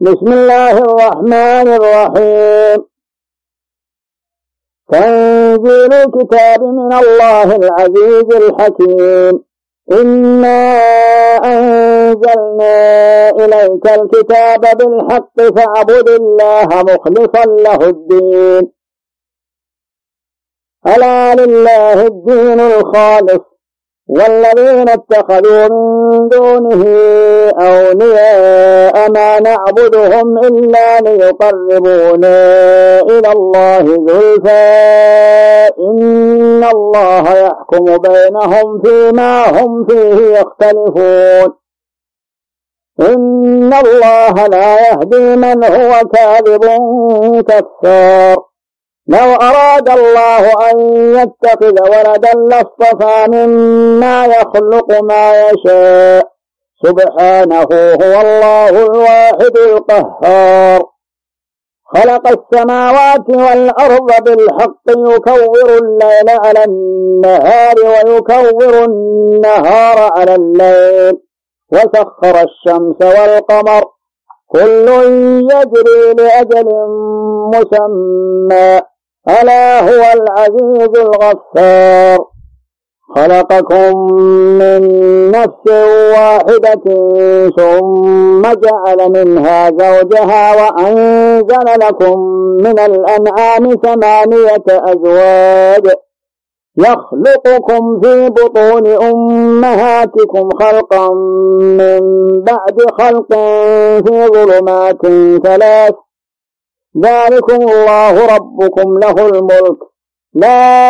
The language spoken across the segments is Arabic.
بسم الله الرحمن الرحيم. تنزيل الكتاب من الله العزيز الحكيم. إنا أنزلنا إليك الكتاب بالحق فاعبد الله مخلصا له الدين. ألا لله الدين الخالص والذين اتخذوا من دونه أولياء ما نعبدهم إلا ليقربونا إلى الله زلفى إن الله يحكم بينهم فيما هم فيه يختلفون. إن الله لا يهدي من هو كاذب كفار. لو أراد الله أن يتخذ ولدا لاصطفى مما يخلق ما يشاء سبحانه هو الله الواحد القهار. خلق السماوات والأرض بالحق يكور الليل على النهار ويكور النهار على الليل وسخر الشمس والقمر كل يجري لأجل مسمى ألا هو العزيز الغفار. خلقكم من نفس واحدة ثم جعل منها زوجها وأنزل لكم من الأنعام 8 أزواج يخلقكم في بطون أمهاتكم خلقا من بعد خلق في ظلمات 3 ذلكم الله ربكم له الملك لا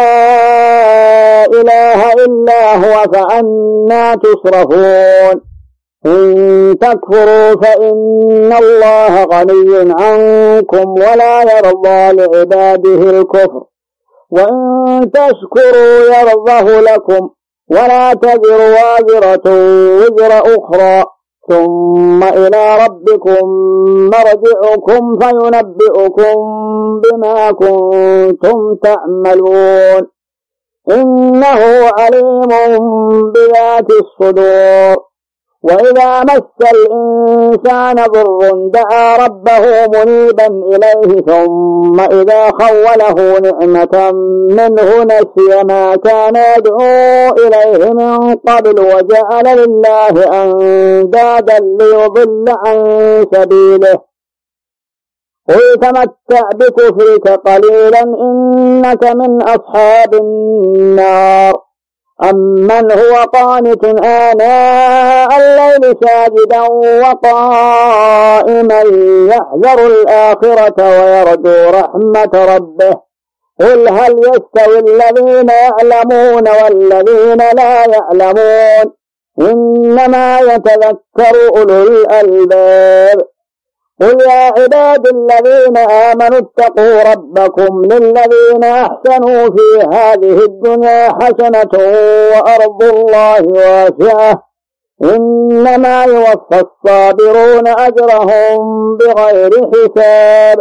إله إلا هو فأنى تصرفون. إن تكفروا فإن الله غني عنكم ولا يرضى لعباده الكفر وإن تشكروا يرضه لكم ولا تزر وازرة وزر أخرى ثم إلى ربكم مرجعكم فينبئكم بما كنتم تعملون إنه عليم بذات الصدور. وإذا مس الإنسان ضر دعا ربه منيبا إليه ثم إذا خوله نعمة منه نسي ما كان يدعو إليه من قبل وجعل لله أندادا ليضل عن سبيله. قل تمتع بكفرك قليلا إنك من أصحاب النار. أمن هو قانت آناء الليل ساجدا وقائما يحذر الآخرة ويرجو رحمة ربه قل هل يستوي الذين يعلمون والذين لا يعلمون إنما يتذكر أولو الألباب. قل يا عباد الذين آمنوا اتقوا ربكم للذين أحسنوا في هذه الدنيا حسنة وأرض الله واسعة إنما يوفى الصابرون أجرهم بغير حساب.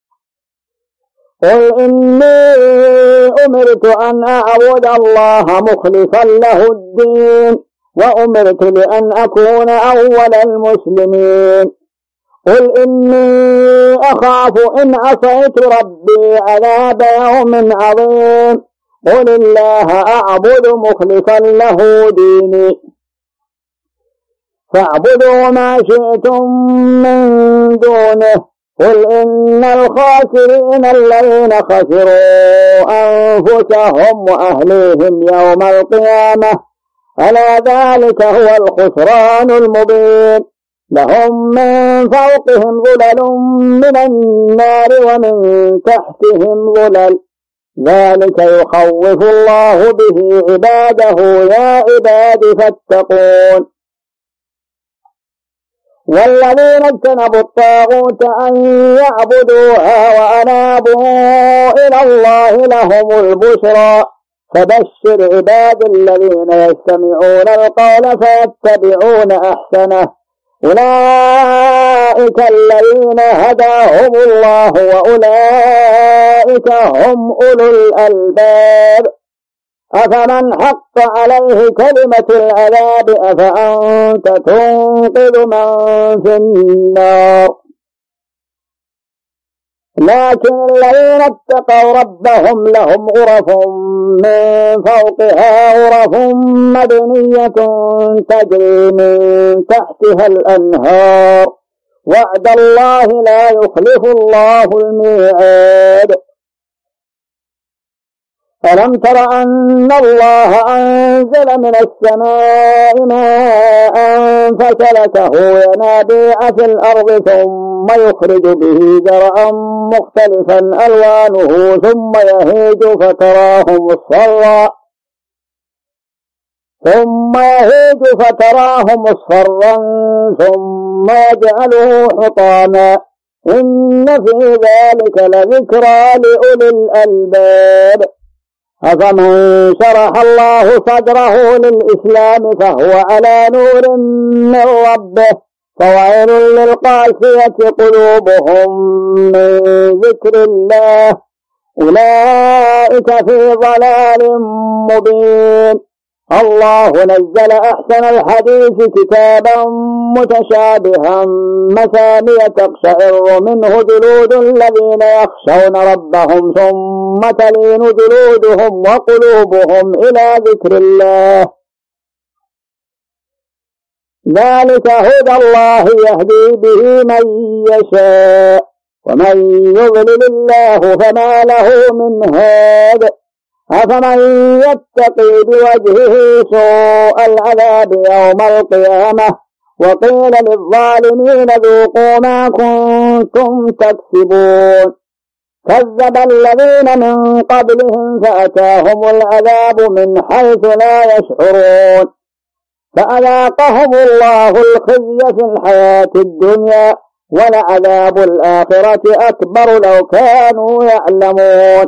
قل إني أمرت أن أعبد الله مخلصا له الدين وأمرت لأن أكون أول المسلمين. قل إني أخاف إن عصيت ربي عذاب يوم عظيم. قل الله أعبد مخلصا له ديني فاعبدوا ما شئتم من دونه. قل إن الخاسرين الذين خسروا أنفسهم وأهليهم يوم القيامة ألا ذلك هو الخسران المبين. لهم من فوقهم ظلل من النار ومن تحتهم ظلل ذلك يخوف الله به عباده يا عباد فاتقون. والذين اجتنبوا الطاغوت أن يعبدوها وأنابوا إلى الله لهم البشرى. فبشر عباد الذين يستمعون القول فيتبعون أحسنه أولئك الذين هداهم الله وأولئك هم أولو الألباب. أفمن حق عليه كلمة العذاب أفأنت تنقذ من في النار لكن الذين اتقوا ربهم لهم غرف من فوقها غرف مبنية تجري من تحتها الأنهار وعد الله لا يخلف الله الميعاد. ألم تر أن الله أنزل من السماء ماء فسلكه ينابيع في الأرض ثم يخرج به زرعا مختلفا ألوانه ثم يهيج فتراه مصفرا ثم يجعله حطاما إن في ذلك لذكرى لأولي الألباب. أفمن شرح الله صدره للإسلام فهو على نور من ربه فويل للقاسية قلوبهم من ذكر الله أولئك في ضلال مبين. الله نزل أحسن الحديث كتابا متشابها مثانية تقشعر منه جلود الذين يخشون ربهم ثم تلين جلودهم وقلوبهم إلى ذكر الله ذلك هدى الله يهدي به من يشاء ومن يضلل الله فما له من هاد. أفمن يتقي بوجهه سوء العذاب يوم القيامة وقيل للظالمين ذوقوا ما كنتم تكسبون. كذب الذين من قبلهم فأتاهم العذاب من حيث لا يشعرون فأذاقهم الله الخزي في الحياة الدنيا ولعذاب الآخرة أكبر لو كانوا يعلمون.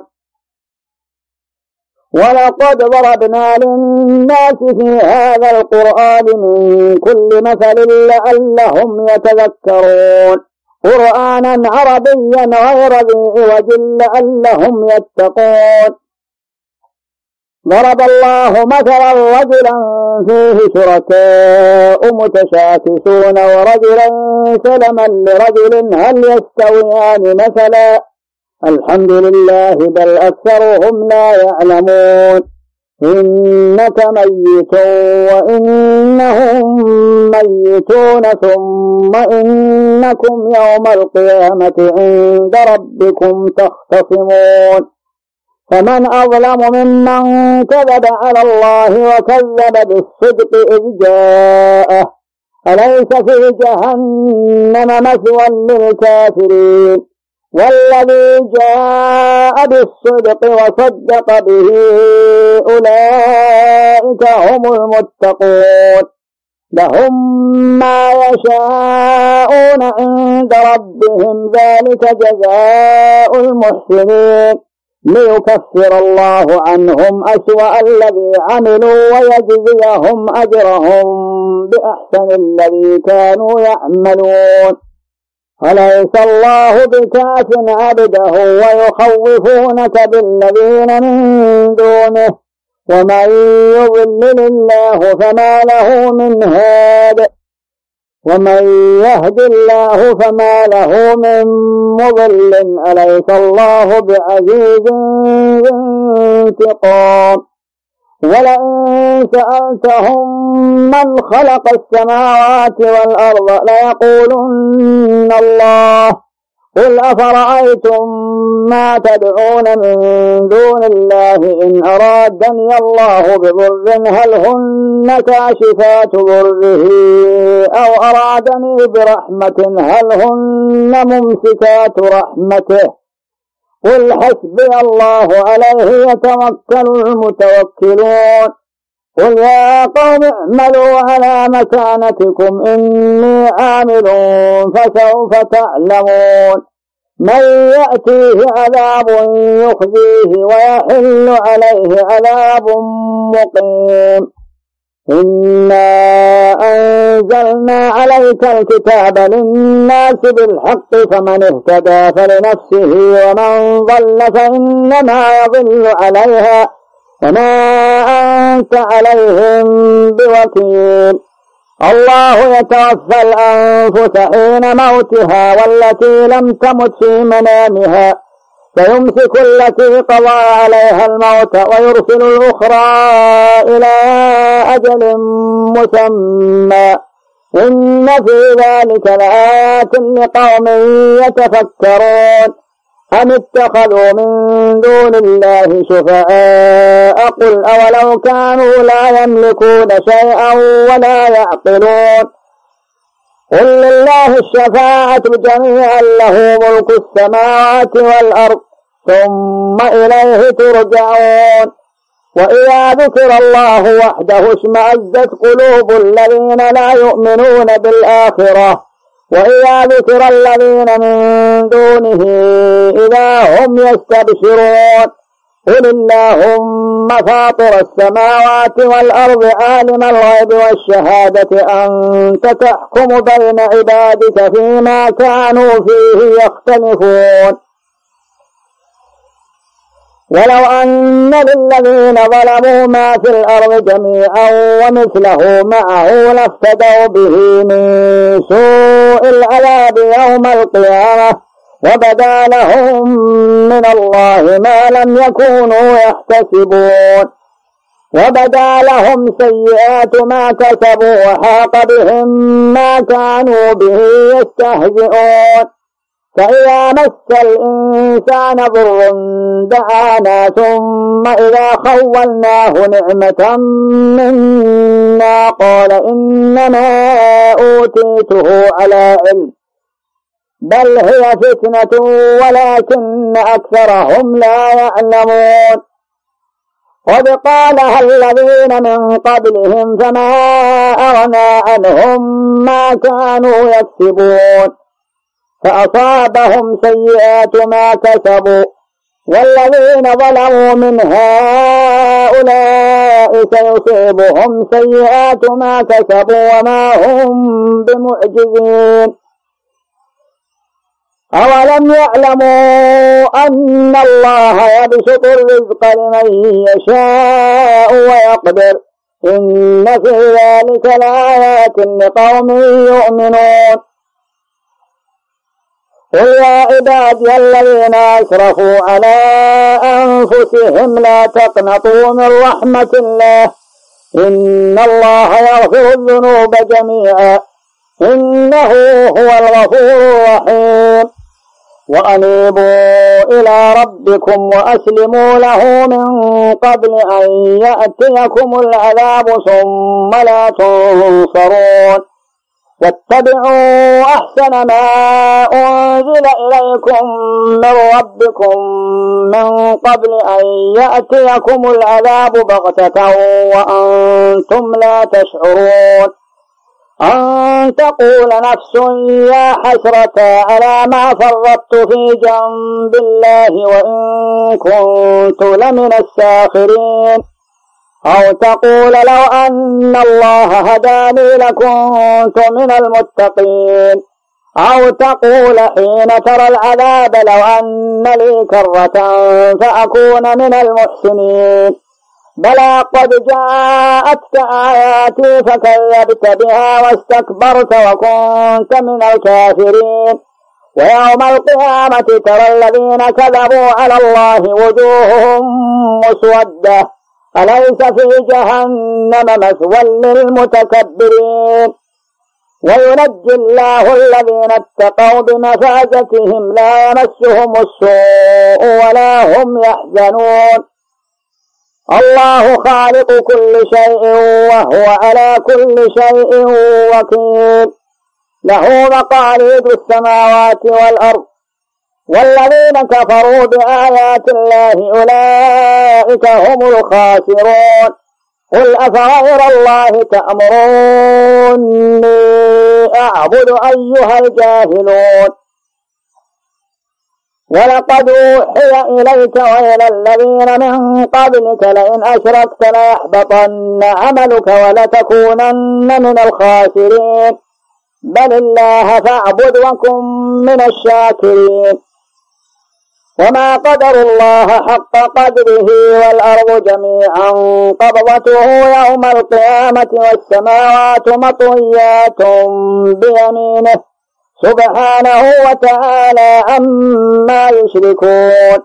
ولقد ضربنا للناس في هذا القرآن من كل مثل لعلهم يتذكرون قرآنا عربيا غير ذي عوج لعلهم يتقون. ضرب الله مثلا رجلا فيه شركاء متشاكسون ورجلا سلما لرجل هل يستويان مثلا الحمد لله بل أكثرهم لا يعلمون. إنك ميت وإنهم ميتون ثم إنكم يوم القيامة عند ربكم تختصمون. فمن أظلم ممن كذب على الله وكذب بالصدق إذ جاءه أليس في جهنم مثوى للكافرين والذي جاء بالصدق وصدق به أولئك هم المتقون لهم ما يشاءون عند ربهم ذلك جزاء المحسنين ليكفر الله عنهم أسوأ الذي عملوا ويجزيهم أجرهم بأحسن الذي كانوا يعملون. أليس الله بكاف عبده ويخوفونك بالذين من دونه ومن يضلل الله فما له من هاد ومن يهد الله فما له من مضل أليس الله بعزيز ذي انتقام. ولئن سألتهم من خلق السماوات والأرض ليقولن الله قل أفرأيتم ما تدعون من دون الله إن أرادني الله بضر هل هن كاشفات ضره أو أرادني برحمة هل هن ممسكات رحمته قل حسبي الله عليه يتوكل المتوكلون. قل يا قوم اعملوا على مكانتكم إني عامل فسوف تعلمون من يأتيه عذاب يخزيه ويحل عليه عذاب مقيم. إنا أنزلنا عليك الكتاب للناس بالحق فمن اهتدى فلنفسه ومن ضل فإنما يضل عليها وما أنت عليهم بوكيل. الله يتوفى الأنفس حين موتها والتي لم تمت في منامها فيمسك التي قضى عليها الموت ويرسل الأخرى إلى أجل مسمى إن في ذلك لآيات لقوم يتفكرون أم اتخذوا من دون الله شفعاء قل أولو كانوا لا يملكون شيئا ولا يعقلون قل لله الشفاعة جميعا له ملك السماوات والأرض ثم إليه ترجعون وإذا ذكر الله وحده اشمأزت قلوب الذين لا يؤمنون بالآخرة وإذا ذكر الذين من دونه إذا هم يستبشرون قل اللهم فاطر السماوات والأرض عالم الغيب والشهادة أنت تحكم بين عبادك فيما كانوا فيه يختلفون ولو أن للذين ظلموا ما في الأرض جميعا ومثله معه لافتدوا به من سوء العذاب يوم القيامة وبدا لهم من الله ما لم يكونوا يحتسبون وبدا لهم سيئات ما كسبوا وحاق بهم ما كانوا به يستهزئون فإذا مس الإنسان ضر دعانا ثم إذا خولناه نعمة منا قال إنما أوتيته على علم بل هي فتنة ولكن أكثرهم لا يعلمون قد قالها الذين من قبلهم فما أغنى عنهم ما كانوا يكسبون فأصابهم سيئات ما كسبوا والذين ظلموا من هؤلاء سيصيبهم سيئات ما كسبوا وما هم بمعجزين أولم يعلموا أن الله يبسط الرزق لمن يشاء ويقدر إن في ذلك لآيات لقوم يؤمنون قل يا عبادي الذين أسرفوا على أنفسهم لا تقنطوا من رحمة الله إن الله يغفر الذنوب جميعا إنه هو الغفور الرحيم وأنيبوا إلى ربكم وأسلموا له من قبل أن يأتيكم العذاب ثم لا تنصرون واتبعوا أحسن ما أنزل إليكم من ربكم من قبل أن يأتيكم العذاب بغتة وأنتم لا تشعرون أن تقول نفس يا حسرة على ما فرطت في جنب الله وإن كنت لمن الساخرين أو تقول لو أن الله هداني لكنت من المتقين أو تقول حين ترى العذاب لو أن لي كرة فأكون من المحسنين بلى قد جاءتك آياتي فكذبت بها واستكبرت وكنت من الكافرين ويوم القيامة ترى الذين كذبوا على الله وجوههم مسودة أليس في جهنم مثوى للمتكبرين وينجي الله الذين اتقوا بمفازتهم لا يمسهم السوء ولا هم يحزنون الله خالق كل شيء وهو على كل شيء وكيل له مقاليد السماوات والأرض والذين كفروا بآيات الله أولئك هم الخاسرون قل أفغير الله تأمروني أعبد أيها الجاهلون ولقد أوحي إليك وإلى الذين من قبلك لئن أشركت ليحبطن عملك ولتكونن من الخاسرين بل الله فاعبد وكن من الشاكرين وما قدر الله حق قدره والأرض جميعا قبضته يوم القيامة والسماوات مطويات بيمينه سبحانه وتعالى عما يشركون.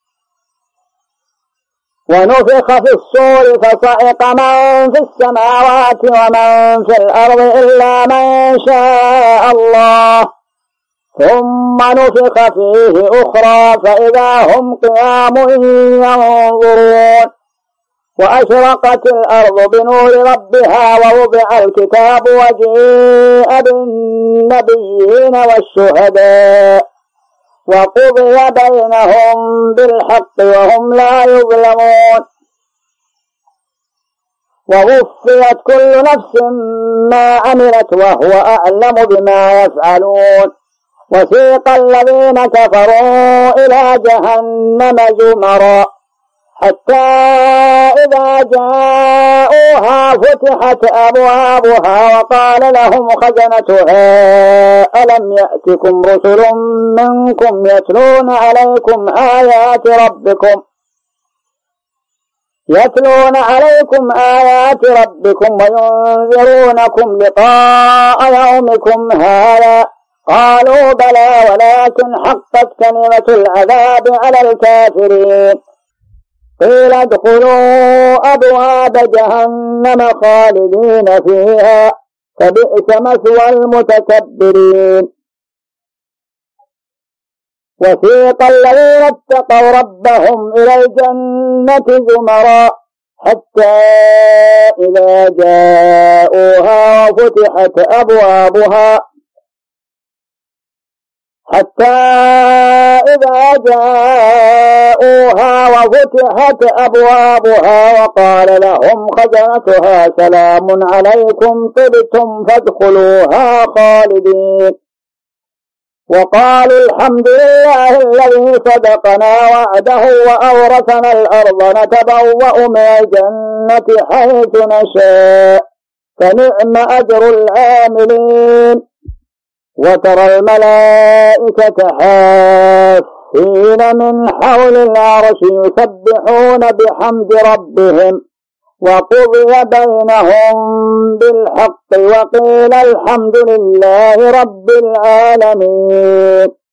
ونفخ في الصور فصعق من في السماوات ومن في الأرض إلا من شاء الله ثم نفخ فيه أخرى فإذا هم قيام ينظرون. وأشرقت الأرض بنور ربها ووضع الكتاب وجيء بالنبيين والشهداء وقضي بينهم بالحق وهم لا يظلمون. ووفيت كل نفس ما عملت وهو أعلم بما يفعلون. وسيق الذين كفروا إلى جهنم زمرا حتى إذا جاءوها فتحت أبوابها وقال لهم خزنتها ألم يأتكم رسل منكم يتلون عليكم آيات ربكم وينذرونكم لقاء يومكم هذا قالوا بلى ولكن حقت كلمة العذاب على الكافرين. قيل ادخلوا أبواب جهنم خالدين فيها فبئس مثوى المتكبرين. وسيق الذين اتقوا ربهم إلى الجنة زمرا حتى إذا جاءوها وفتحت أبوابها وقال لهم خزنتها سلام عليكم طبتم فادخلوها خالدين. وقالوا الحمد لله الذي صدقنا وعده وأورثنا الأرض نتبوأ من الجنة حيث نشاء فنعم أجر العاملين. وترى الملائكة حافين من حول العرش يسبحون بحمد ربهم وقضي بينهم بالحق وقيل الحمد لله رب العالمين.